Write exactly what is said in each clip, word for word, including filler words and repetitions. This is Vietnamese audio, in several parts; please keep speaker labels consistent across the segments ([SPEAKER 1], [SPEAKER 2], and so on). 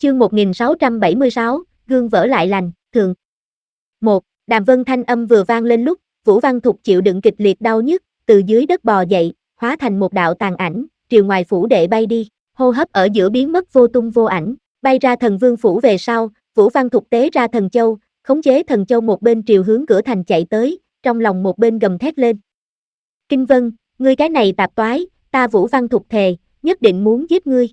[SPEAKER 1] Chương một nghìn sáu trăm bảy mươi sáu, gương vỡ lại lành, thường. một. Đàm Vân thanh âm vừa vang lên lúc, Vũ Văn Thục chịu đựng kịch liệt đau nhức, từ dưới đất bò dậy, hóa thành một đạo tàn ảnh, triều ngoài phủ đệ bay đi, hô hấp ở giữa biến mất vô tung vô ảnh, bay ra Thần Vương phủ về sau, Vũ Văn Thục tế ra thần châu, khống chế thần châu một bên triều hướng cửa thành chạy tới, trong lòng một bên gầm thét lên. Kinh Vân, ngươi cái này tạp toái, ta Vũ Văn Thục thề, nhất định muốn giết ngươi.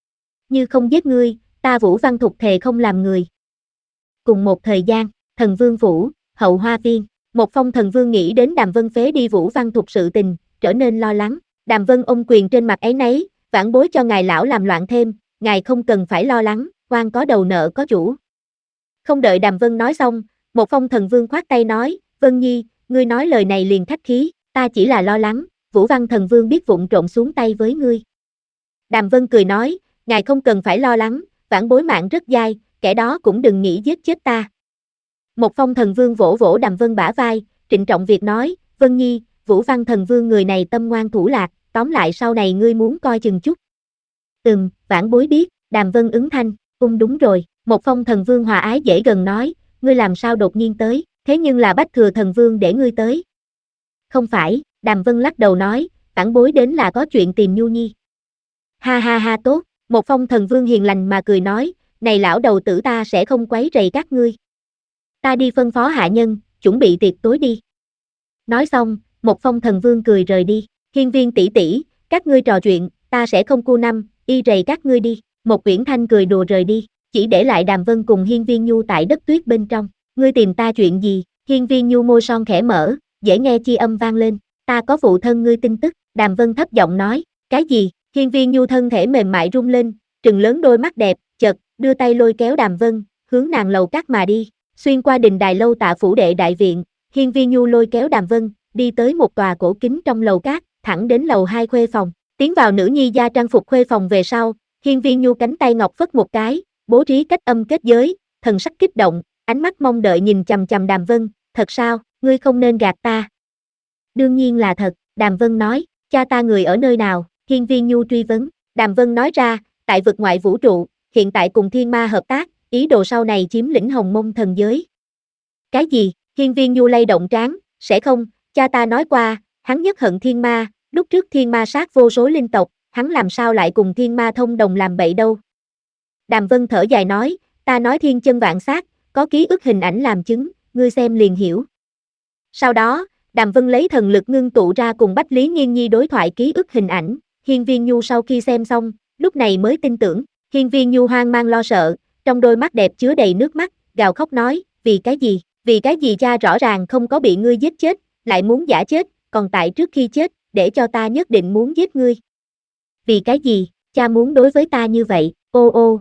[SPEAKER 1] Như không giết ngươi, ta Vũ Văn Thục thề không làm người. Cùng một thời gian, Thần Vương phủ, Hậu Hoa viên, một phong thần vương nghĩ đến Đàm Vân phế đi Vũ Văn Thục sự tình, trở nên lo lắng. Đàm Vân ôm quyền trên mặt áy náy, vãn bối cho ngài lão làm loạn thêm, ngài không cần phải lo lắng, quan có đầu nợ có chủ. Không đợi Đàm Vân nói xong, một phong thần vương khoát tay nói, Vân Nhi, ngươi nói lời này liền khách khí, ta chỉ là lo lắng, Vũ Văn thần vương biết vụng trộn xuống tay với ngươi. Đàm Vân cười nói, ngài không cần phải lo lắng, vãn bối mạng rất dai, kẻ đó cũng đừng nghĩ giết chết ta. Một phong thần vương vỗ vỗ Đàm Vân bả vai, trịnh trọng việc nói, Vân Nhi, Vũ Văn thần vương người này tâm ngoan thủ lạc, tóm lại sau này ngươi muốn coi chừng chút. Ừm, vãn bối biết, Đàm Vân ứng thanh, ung đúng rồi, một phong thần vương hòa ái dễ gần nói, ngươi làm sao đột nhiên tới, thế nhưng là Bách Thừa thần vương để ngươi tới. Không phải, Đàm Vân lắc đầu nói, vãn bối đến là có chuyện tìm Nhu Nhi. Ha ha ha tốt, một phong thần vương hiền lành mà cười nói, này lão đầu tử ta sẽ không quấy rầy các ngươi. Ta đi phân phó hạ nhân, chuẩn bị tiệc tối đi. Nói xong, một phong thần vương cười rời đi, Hiên Viên tỷ tỷ, các ngươi trò chuyện, ta sẽ không cu năm, y rầy các ngươi đi. Một Uyển Thanh cười đùa rời đi, chỉ để lại Đàm Vân cùng Hiên Viên Nhu tại đất tuyết bên trong. Ngươi tìm ta chuyện gì? Hiên Viên Nhu môi son khẽ mở, dễ nghe chi âm vang lên. Ta có phụ thân ngươi tin tức. Đàm Vân thấp giọng nói, cái gì? Hiên Viên Nhu thân thể mềm mại rung lên, trừng lớn đôi mắt đẹp, chợt đưa tay lôi kéo Đàm Vân, hướng nàng lầu cát mà đi. Xuyên qua đình đài lâu Tạ phủ đệ đại viện, Hiên Viên Nhu lôi kéo Đàm Vân, đi tới một tòa cổ kính trong lầu cát, thẳng đến lầu hai khuê phòng. Tiến vào nữ nhi gia trang phục khuê phòng về sau, Hiên Viên Nhu cánh tay ngọc phất một cái, bố trí cách âm kết giới, thần sắc kích động, ánh mắt mong đợi nhìn chằm chằm Đàm Vân, thật sao, ngươi không nên gạt ta. Đương nhiên là thật, Đàm Vân nói, cha ta người ở nơi nào, Hiên Viên Nhu truy vấn, Đàm Vân nói ra, tại vực ngoại vũ trụ, hiện tại cùng thiên ma hợp tác, ý đồ sau này chiếm lĩnh Hồng Mông thần giới. Cái gì, Hiên Viên Nhu lay động trán, sẽ không, cha ta nói qua, hắn nhất hận thiên ma, lúc trước thiên ma sát vô số linh tộc, hắn làm sao lại cùng thiên ma thông đồng làm bậy đâu. Đàm Vân thở dài nói, ta nói thiên chân vạn sát, có ký ức hình ảnh làm chứng, ngươi xem liền hiểu. Sau đó, Đàm Vân lấy thần lực ngưng tụ ra cùng Bách Lý Nghiên Nhi đối thoại ký ức hình ảnh, Hiên Viên Nhu sau khi xem xong, lúc này mới tin tưởng, Hiên Viên Nhu hoang mang lo sợ, trong đôi mắt đẹp chứa đầy nước mắt, gào khóc nói, vì cái gì, vì cái gì cha rõ ràng không có bị ngươi giết chết, lại muốn giả chết, còn tại trước khi chết, để cho ta nhất định muốn giết ngươi. Vì cái gì, cha muốn đối với ta như vậy, ô ô.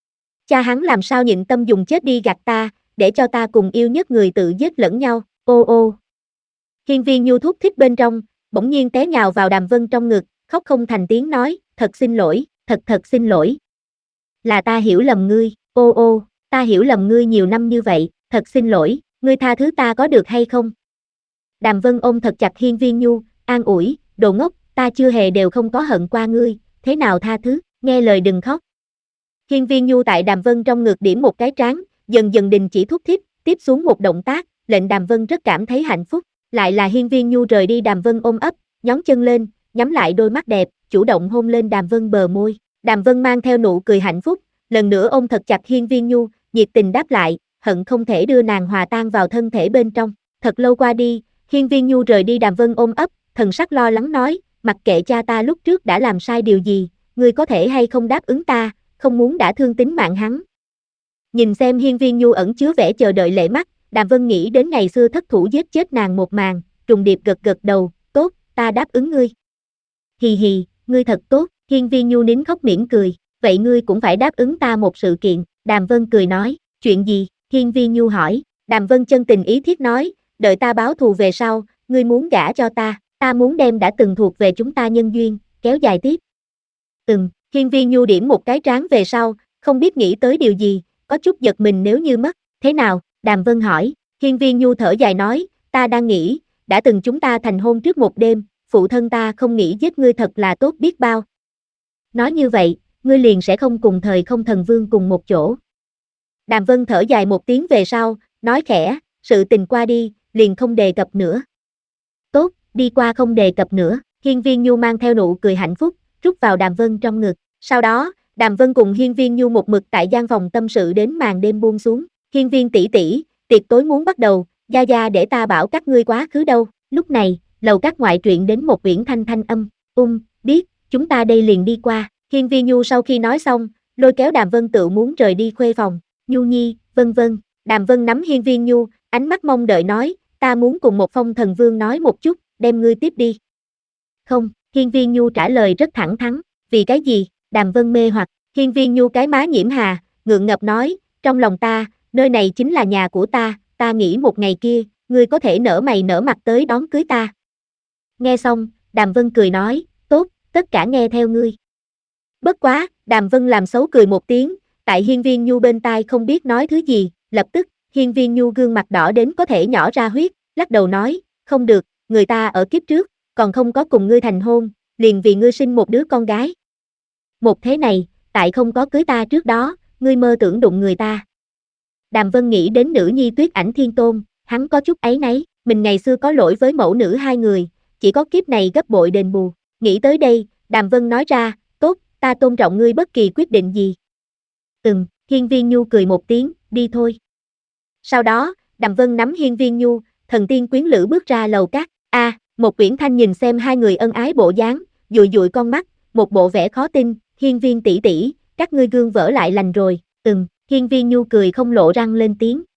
[SPEAKER 1] Cha hắn làm sao nhịn tâm dùng chết đi gạt ta, để cho ta cùng yêu nhất người tự giết lẫn nhau, ô ô. Hiên Viên Nhu thúc thích bên trong, bỗng nhiên té nhào vào Đàm Vân trong ngực, khóc không thành tiếng nói, thật xin lỗi, thật thật xin lỗi. Là ta hiểu lầm ngươi, ô ô, ta hiểu lầm ngươi nhiều năm như vậy, thật xin lỗi, ngươi tha thứ ta có được hay không? Đàm Vân ôm thật chặt Hiên Viên Nhu, an ủi, đồ ngốc, ta chưa hề đều không có hận qua ngươi, thế nào tha thứ, nghe lời đừng khóc. Hiên Viên Nhu tại Đàm Vân trong ngực điểm một cái trán, dần dần đình chỉ thúc thiết, tiếp xuống một động tác, lệnh Đàm Vân rất cảm thấy hạnh phúc, lại là Hiên Viên Nhu rời đi Đàm Vân ôm ấp, nhón chân lên, nhắm lại đôi mắt đẹp, chủ động hôn lên Đàm Vân bờ môi. Đàm Vân mang theo nụ cười hạnh phúc, lần nữa ôm thật chặt Hiên Viên Nhu, nhiệt tình đáp lại, hận không thể đưa nàng hòa tan vào thân thể bên trong. Thật lâu qua đi, Hiên Viên Nhu rời đi Đàm Vân ôm ấp, thần sắc lo lắng nói, mặc kệ cha ta lúc trước đã làm sai điều gì, ngươi có thể hay không đáp ứng ta, không muốn đã thương tính mạng hắn. Nhìn xem Hiên Viên Nhu ẩn chứa vẻ chờ đợi lệ mắt, Đàm Vân nghĩ đến ngày xưa thất thủ giết chết nàng một màn, trùng điệp gật gật đầu, tốt, ta đáp ứng ngươi. Hì hì, ngươi thật tốt, Hiên Viên Nhu nín khóc mỉm cười, vậy ngươi cũng phải đáp ứng ta một sự kiện, Đàm Vân cười nói, chuyện gì, Hiên Viên Nhu hỏi, Đàm Vân chân tình ý thiết nói, đợi ta báo thù về sau, ngươi muốn gả cho ta, ta muốn đem đã từng thuộc về chúng ta nhân duyên, kéo dài tiếp. Ừm, Hiên Viên Nhu điểm một cái trán về sau, không biết nghĩ tới điều gì, có chút giật mình nếu như mất, thế nào, Đàm Vân hỏi, Hiên Viên Nhu thở dài nói, ta đang nghĩ, đã từng chúng ta thành hôn trước một đêm, phụ thân ta không nghĩ giết ngươi thật là tốt biết bao. Nói như vậy, ngươi liền sẽ không cùng thời không thần vương cùng một chỗ. Đàm Vân thở dài một tiếng về sau, nói khẽ, sự tình qua đi, liền không đề cập nữa. Tốt, đi qua không đề cập nữa, Hiên Viên Nhu mang theo nụ cười hạnh phúc, rút vào Đàm Vân trong ngực. Sau đó, Đàm Vân cùng Hiên Viên Nhu một mực tại gian phòng tâm sự đến màn đêm buông xuống. Hiên Viên tỷ tỷ, tiệc tối muốn bắt đầu, gia gia để ta bảo các ngươi quá khứ đâu. Lúc này, lầu các ngoại truyện đến một Uyển Thanh thanh âm, um, biết, chúng ta đây liền đi qua. Hiên Viên Nhu sau khi nói xong, lôi kéo Đàm Vân tự muốn rời đi khuê phòng. Nhu nhi, vân vân. Đàm Vân nắm Hiên Viên Nhu, ánh mắt mong đợi nói, ta muốn cùng một phong thần vương nói một chút, đem ngươi tiếp đi. Không, Hiên Viên Nhu trả lời rất thẳng thắn, vì cái gì? Đàm Vân mê hoặc, Hiên Viên Nhu cái má nhiễm hà, ngượng ngập nói, trong lòng ta, nơi này chính là nhà của ta, ta nghĩ một ngày kia, ngươi có thể nở mày nở mặt tới đón cưới ta. Nghe xong, Đàm Vân cười nói, tốt, tất cả nghe theo ngươi. Bất quá, Đàm Vân làm xấu cười một tiếng, tại Hiên Viên Nhu bên tai không biết nói thứ gì, lập tức, Hiên Viên Nhu gương mặt đỏ đến có thể nhỏ ra huyết, lắc đầu nói, không được, người ta ở kiếp trước, còn không có cùng ngươi thành hôn, liền vì ngươi sinh một đứa con gái. Một thế này, tại không có cưới ta trước đó, ngươi mơ tưởng đụng người ta. Đàm Vân nghĩ đến nữ nhi Tuyết Ảnh Thiên Tôn, hắn có chút áy náy, mình ngày xưa có lỗi với mẫu nữ hai người, chỉ có kiếp này gấp bội đền bù. Nghĩ tới đây, Đàm Vân nói ra, tốt, ta tôn trọng ngươi bất kỳ quyết định gì. Ừm, Hiên Viên Nhu cười một tiếng, đi thôi. Sau đó, Đàm Vân nắm Hiên Viên Nhu, thần tiên quyến lữ bước ra lầu các. A, à, một Uyển Thanh nhìn xem hai người ân ái bộ dáng, dụi dụi con mắt, một bộ vẻ khó tin, Hiên Viên tỷ tỷ, các ngươi gương vỡ lại lành rồi. Ừm, Hiên Viên Nhu cười không lộ răng lên tiếng,